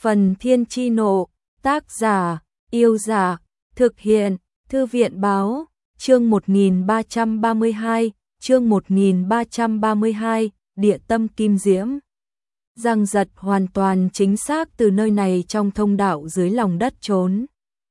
Phần Thiên Chi Nộ, tác giả, Yêu Giả, thực hiện, Thư viện Báo, chương 1332, chương 1332, Địa Tâm Kim Diễm. Giang Giật hoàn toàn chính xác từ nơi này trong thông đạo dưới lòng đất trốn.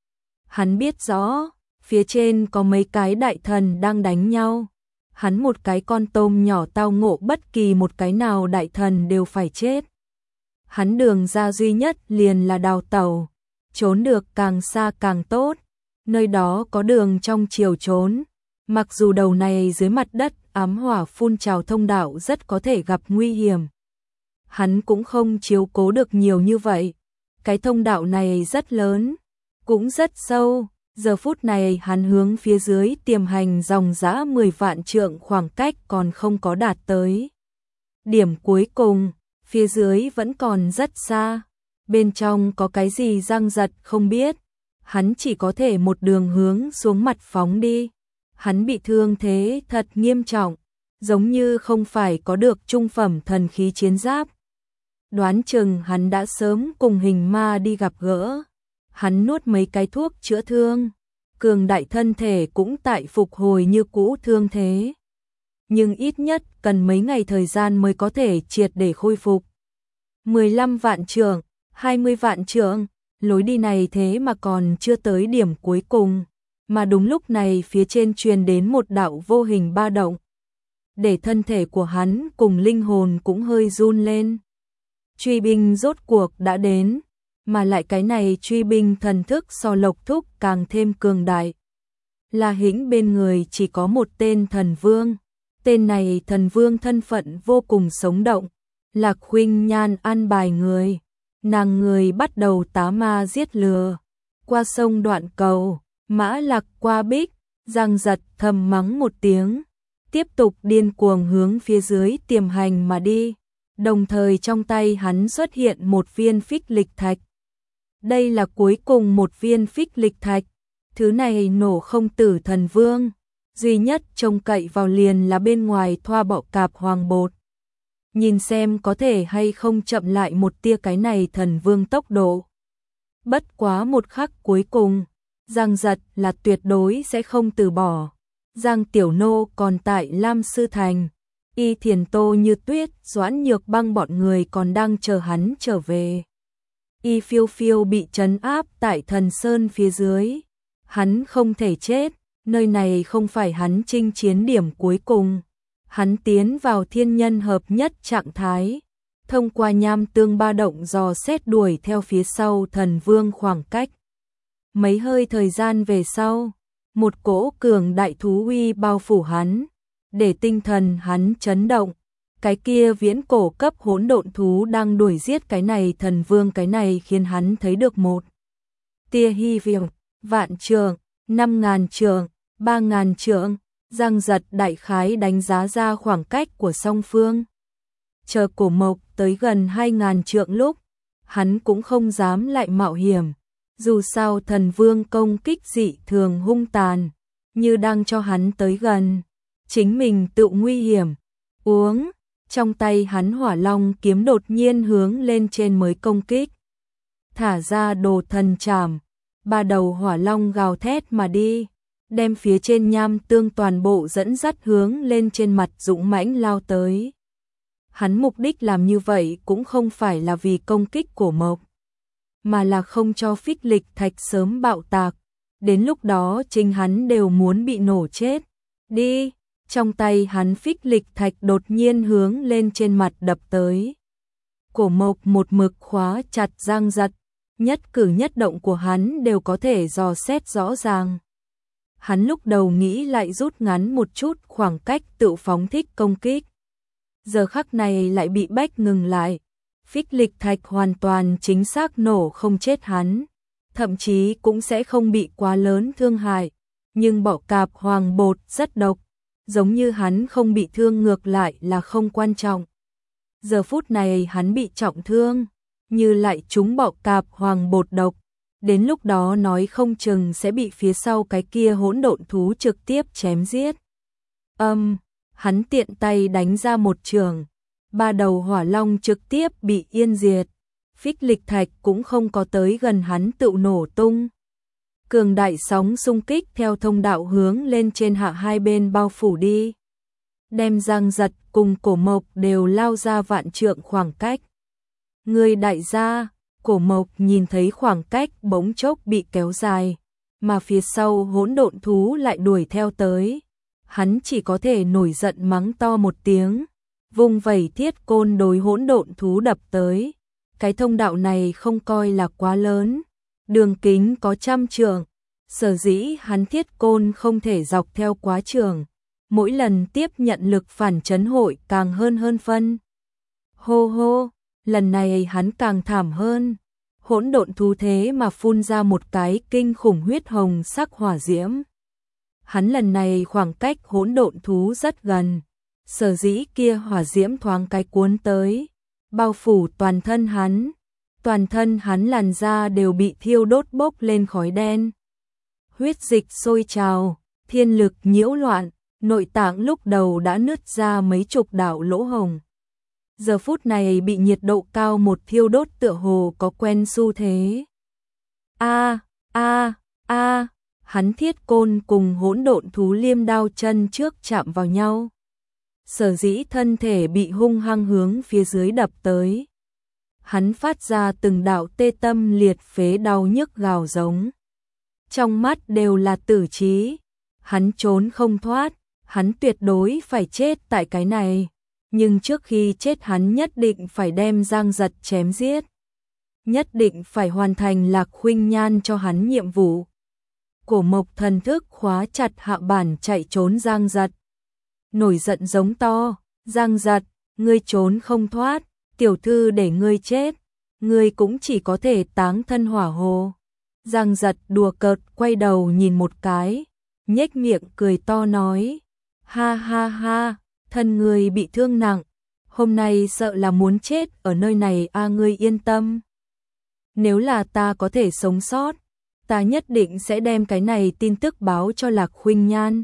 Hắn biết rõ, phía trên có mấy cái đại thần đang đánh nhau. Hắn một cái con tôm nhỏ tao ngộ bất kỳ một cái nào đại thần đều phải chết. Hắn đường ra duy nhất liền là đào tẩu, trốn được càng xa càng tốt, nơi đó có đường trong chiều trốn, mặc dù đầu này dưới mặt đất ám hỏa phun trào thông đạo rất có thể gặp nguy hiểm. Hắn cũng không chiếu cố được nhiều như vậy, cái thông đạo này rất lớn, cũng rất sâu, giờ phút này hắn hướng phía dưới tiềm hành dòng dã 10 vạn trượng khoảng cách còn không có đạt tới. Điểm cuối cùng, phía dưới vẫn còn rất xa, bên trong có cái gì Giang Giật không biết, hắn chỉ có thể một đường hướng xuống mặt phóng đi. Hắn bị thương thế thật nghiêm trọng, giống như không phải có được trung phẩm thần khí chiến giáp. Đoán chừng hắn đã sớm cùng hình ma đi gặp gỡ. Hắn nuốt mấy cái thuốc chữa thương, cường đại thân thể cũng tại phục hồi như cũ thương thế. Nhưng ít nhất cần mấy ngày thời gian mới có thể triệt để khôi phục. 15 vạn trượng, 20 vạn trượng, lối đi này thế mà còn chưa tới điểm cuối cùng. Mà đúng lúc này phía trên truyền đến một đạo vô hình ba động. Để thân thể của hắn cùng linh hồn cũng hơi run lên. Truy binh rốt cuộc đã đến, mà lại cái này truy binh thần thức so Lộc Thúc càng thêm cường đại. La Hĩnh bên người chỉ có một tên thần vương. Tên này thần vương thân phận vô cùng sống động. Lạc Khuynh Nhan an bài người. Nàng người bắt đầu tá ma giết lừa. Qua sông Đoạn Cầu, Mã Lạc qua Bích, Giang Giật thầm mắng một tiếng. Tiếp tục điên cuồng hướng phía dưới tiềm hành mà đi. Đồng thời trong tay hắn xuất hiện một viên phích lịch thạch. Đây là cuối cùng một viên phích lịch thạch. Thứ này nổ không tử thần vương. Duy nhất trông cậy vào liền là bên ngoài thoa bọ cạp hoàng bột. Nhìn xem có thể hay không chậm lại một tia cái này thần vương tốc độ. Bất quá một khắc cuối cùng, Giang Giật là tuyệt đối sẽ không từ bỏ. Giang Tiểu Nô còn tại Lam Sư Thành. Y Thiền Tô Như Tuyết, Doãn Nhược Băng bọn người còn đang chờ hắn trở về. Y Phiêu Phiêu bị trấn áp tại Thần Sơn phía dưới. Hắn không thể chết, nơi này không phải hắn chinh chiến điểm cuối cùng. Hắn tiến vào thiên nhân hợp nhất trạng thái, thông qua nham tương ba động dò xét đuổi theo phía sau thần vương khoảng cách. Mấy hơi thời gian về sau, một cỗ cường đại thú uy bao phủ hắn, để tinh thần hắn chấn động. Cái kia viễn cổ cấp hỗn độn thú đang đuổi giết cái này thần vương, cái này khiến hắn thấy được một tia hy vọng. Vạn trượng, 5.000 trượng, 3.000 trượng, Giang Giật đại khái đánh giá ra khoảng cách của song phương. Chờ Cổ Mộc tới gần 2.000 trượng lúc, hắn cũng không dám lại mạo hiểm. Dù sao thần vương công kích dị thường hung tàn, như đang cho hắn tới gần, chính mình tự nguy hiểm. Uống, trong tay hắn hỏa long kiếm đột nhiên hướng lên trên mới công kích. Thả ra đồ thần trảm, ba đầu hỏa long gào thét mà đi, đem phía trên nham tương toàn bộ dẫn dắt hướng lên trên mặt dũng mãnh lao tới. Hắn mục đích làm như vậy cũng không phải là vì công kích Cổ Mộc, mà là không cho phích lịch thạch sớm bạo tạc, đến lúc đó chính hắn đều muốn bị nổ chết. Đi, trong tay hắn phích lịch thạch đột nhiên hướng lên trên mặt đập tới. Cổ Mộc một mực khóa chặt Giang Giật, nhất cử nhất động của hắn đều có thể dò xét rõ ràng. Hắn lúc đầu nghĩ lại rút ngắn một chút khoảng cách tự phóng thích công kích. Giờ khắc này lại bị bách ngừng lại. Phích lịch thạch hoàn toàn chính xác nổ không chết hắn, thậm chí cũng sẽ không bị quá lớn thương hại. Nhưng bọ cạp hoàng bột rất độc, giống như hắn không bị thương ngược lại là không quan trọng. Giờ phút này hắn bị trọng thương, như lại trúng bọ cạp hoàng bột độc. Đến lúc đó nói không chừng sẽ bị phía sau cái kia hỗn độn thú trực tiếp chém giết. Hắn tiện tay đánh ra một trường, ba đầu hỏa long trực tiếp bị yên diệt. phích lịch thạch cũng không có tới gần hắn tự nổ tung. Cường đại sóng xung kích theo thông đạo hướng lên trên hạ hai bên bao phủ đi. Đem Giang Giật cùng Cổ Mộc đều lao ra vạn trượng khoảng cách. Người đại gia, Cổ Mộc nhìn thấy khoảng cách bỗng chốc bị kéo dài, mà phía sau hỗn độn thú lại đuổi theo tới. Hắn chỉ có thể nổi giận mắng to một tiếng, vung vẩy thiết côn đối hỗn độn thú đập tới. Cái thông đạo này không coi là quá lớn, đường kính có 100 trượng, sở dĩ hắn thiết côn không thể dọc theo quá trường, mỗi lần tiếp nhận lực phản chấn hội càng hơn phân. Hô hô, lần này hắn càng thảm hơn. Hỗn độn thú thế mà phun ra một cái kinh khủng huyết hồng sắc hỏa diễm. Hắn lần này khoảng cách hỗn độn thú rất gần, sở dĩ kia hỏa diễm thoáng cái cuốn tới, bao phủ toàn thân hắn làn da đều bị thiêu đốt bốc lên khói đen. Huyết dịch sôi trào, thiên lực nhiễu loạn, nội tạng lúc đầu đã nứt ra mấy chục đạo lỗ hồng. Giờ phút này bị nhiệt độ cao một thiêu đốt tựa hồ có quen xu thế. Hắn thiết côn cùng hỗn độn thú liêm đao chân trước chạm vào nhau. Sở dĩ thân thể bị hung hăng hướng phía dưới đập tới. Hắn phát ra từng đạo tê tâm liệt phế đau nhức gào giống. Trong mắt đều là tử trí. Hắn trốn không thoát, hắn tuyệt đối phải chết tại cái này. Nhưng trước khi chết hắn nhất định phải đem Giang Giật chém giết. Nhất định phải hoàn thành Lạc Khuynh Nhan cho hắn nhiệm vụ. Cổ Mộc thần thức khóa chặt hạ bản chạy trốn Giang Giật. Nổi giận giống to, Giang Giật, ngươi trốn không thoát, tiểu thư để ngươi chết, ngươi cũng chỉ có thể táng thân hỏa hồ. Giang Giật đùa cợt quay đầu nhìn một cái, nhếch miệng cười to nói, ha ha ha, thân ngươi bị thương nặng, hôm nay sợ là muốn chết ở nơi này ngươi yên tâm. Nếu là ta có thể sống sót, ta nhất định sẽ đem cái này tin tức báo cho Lạc Khuynh Nhan.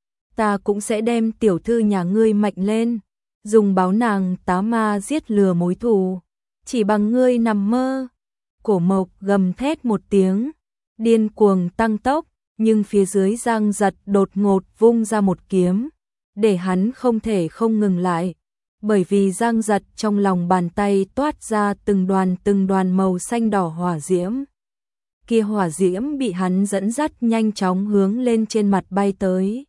Ta cũng sẽ đem tiểu thư nhà ngươi mạnh lên, dùng báo nàng tá ma giết lừa mối thù, chỉ bằng ngươi nằm mơ. Cổ Mộc gầm thét một tiếng, điên cuồng tăng tốc, nhưng phía dưới Giang Giật đột ngột vung ra một kiếm, để hắn không thể không ngừng lại, bởi vì Giang Giật trong lòng bàn tay toát ra từng đoàn màu xanh đỏ hỏa diễm. Kia hỏa diễm bị hắn dẫn dắt nhanh chóng hướng lên trên mặt bay tới.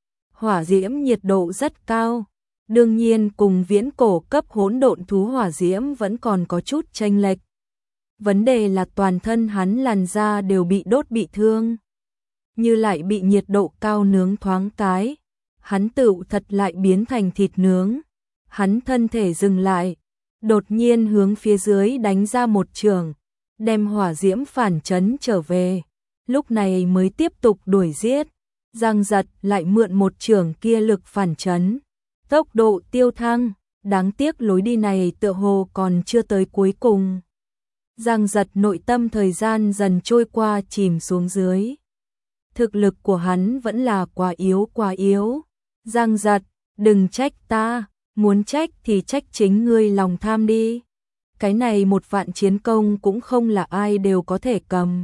Hỏa diễm nhiệt độ rất cao, đương nhiên cùng viễn cổ cấp hỗn độn thú hỏa diễm vẫn còn có chút chênh lệch. Vấn đề là toàn thân hắn làn da đều bị đốt bị thương, như lại bị nhiệt độ cao nướng thoáng cái, hắn tựu thật lại biến thành thịt nướng. Hắn thân thể dừng lại, đột nhiên hướng phía dưới đánh ra một chưởng, đem hỏa diễm phản chấn trở về, lúc này mới tiếp tục đuổi giết. Giang Giật lại mượn một chưởng kia lực phản chấn, tốc độ tiêu thăng, đáng tiếc lối đi này tựa hồ còn chưa tới cuối cùng. Giang Giật nội tâm thời gian dần trôi qua chìm xuống dưới. Thực lực của hắn vẫn là quá yếu. Giang Giật, đừng trách ta, muốn trách thì trách chính ngươi lòng tham đi. Cái này 1.000 chiến công cũng không là ai đều có thể cầm.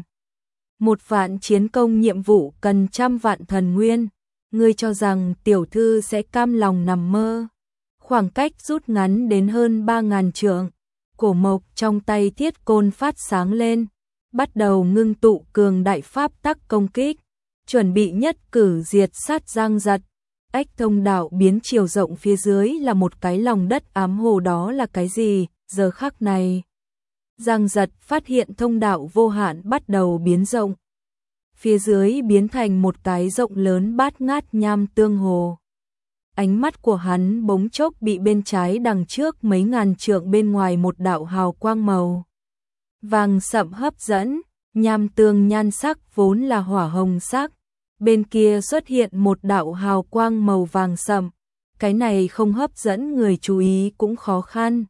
1.000 chiến công nhiệm vụ cần 100.000 thần nguyên, ngươi cho rằng tiểu thư sẽ cam lòng nằm mơ. Khoảng cách rút ngắn đến hơn 3.000 trượng, Cổ Mộc trong tay thiết côn phát sáng lên, bắt đầu ngưng tụ cường đại pháp tắc công kích, chuẩn bị nhất cử diệt sát Giang Giật. Ách thông đạo biến chiều rộng phía dưới là một cái lòng đất ám hồ, đó là cái gì? Giờ khắc này, Giang Giật phát hiện thông đạo vô hạn bắt đầu biến rộng. Phía dưới biến thành một cái rộng lớn bát ngát nham tương hồ. Ánh mắt của hắn bỗng chốc bị bên trái đằng trước mấy ngàn trượng bên ngoài một đạo hào quang màu vàng sậm hấp dẫn, nham tương nhan sắc vốn là hỏa hồng sắc. Bên kia xuất hiện một đạo hào quang màu vàng sậm, cái này không hấp dẫn người chú ý cũng khó khăn.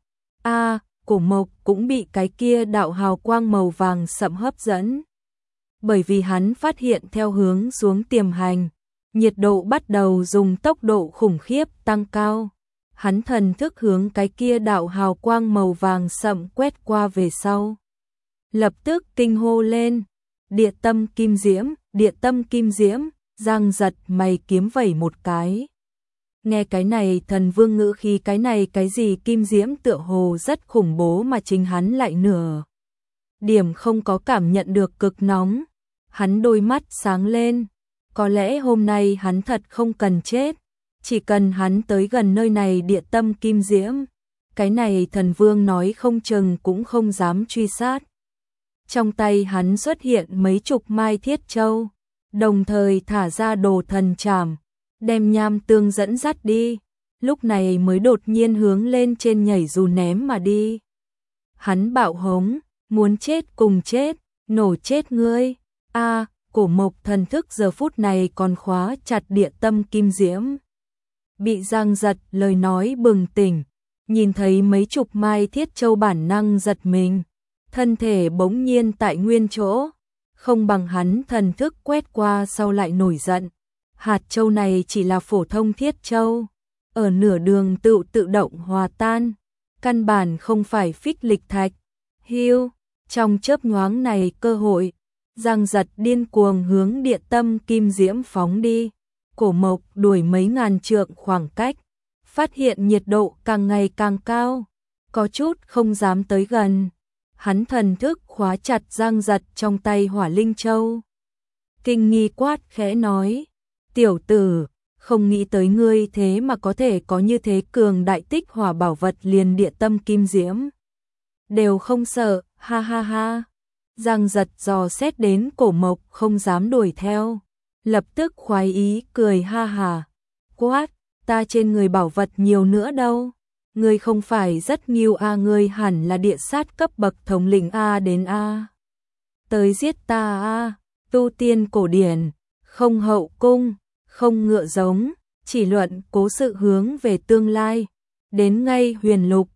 Cổ Mộc cũng bị cái kia đạo hào quang màu vàng sậm hấp dẫn. Bởi vì hắn phát hiện theo hướng xuống tiềm hành, nhiệt độ bắt đầu dùng tốc độ khủng khiếp tăng cao. hắn thần thức hướng cái kia đạo hào quang màu vàng sậm quét qua về sau. Lập tức kinh hô lên, địa tâm kim diễm, địa tâm kim diễm, Giang giật mày kiếm vẩy một cái. Nghe cái này thần vương ngữ khí, cái này cái gì kim diễm tựa hồ rất khủng bố mà chính hắn lại nửa điểm không có cảm nhận được cực nóng. Hắn đôi mắt sáng lên, có lẽ hôm nay hắn thật không cần chết, chỉ cần hắn tới gần nơi này địa tâm kim diễm, cái này thần vương nói không chừng cũng không dám truy sát. Trong tay hắn xuất hiện mấy chục mai thiết châu, đồng thời thả ra đồ thần trảm, đem Nham Tương dẫn dắt đi, lúc này mới đột nhiên hướng lên trên nhảy dù ném mà đi. Hắn bạo hống, muốn chết cùng chết, nổ chết ngươi. A, Cổ Mộc thần thức giờ phút này còn khóa chặt địa tâm kim diễm. Bị Giang giật lời nói bừng tỉnh, nhìn thấy mấy chục mai thiết châu bản năng giật mình, thân thể bỗng nhiên tại nguyên chỗ, không bằng hắn thần thức quét qua sau lại nổi giận. Hạt châu này chỉ là phổ thông thiết châu, ở nửa đường tự động hòa tan, căn bản không phải phích lịch thạch. Hiu, trong chớp nhoáng này cơ hội, Giang giật điên cuồng hướng địa tâm kim diễm phóng đi. Cổ Mộc đuổi mấy ngàn trượng khoảng cách, phát hiện nhiệt độ càng ngày càng cao, có chút không dám tới gần. Hắn thần thức khóa chặt Giang giật trong tay hỏa linh châu. Kinh nghi quát khẽ nói, tiểu tử, không nghĩ tới ngươi thế mà có thể có như thế cường đại tích hỏa bảo vật, liền địa tâm kim diễm đều không sợ, ha ha ha. Giang giật dò xét đến Cổ Mộc không dám đuổi theo, lập tức khoái ý cười ha hà, quát, ta trên người bảo vật nhiều nữa đâu, ngươi không phải rất nghiêu a, ngươi hẳn là địa sát cấp bậc thống lĩnh a, đến a tới giết ta a. Tu tiên cổ điển, không hậu cung, không ngựa giống, chỉ luận cố sự hướng về tương lai, đến ngay huyền lục,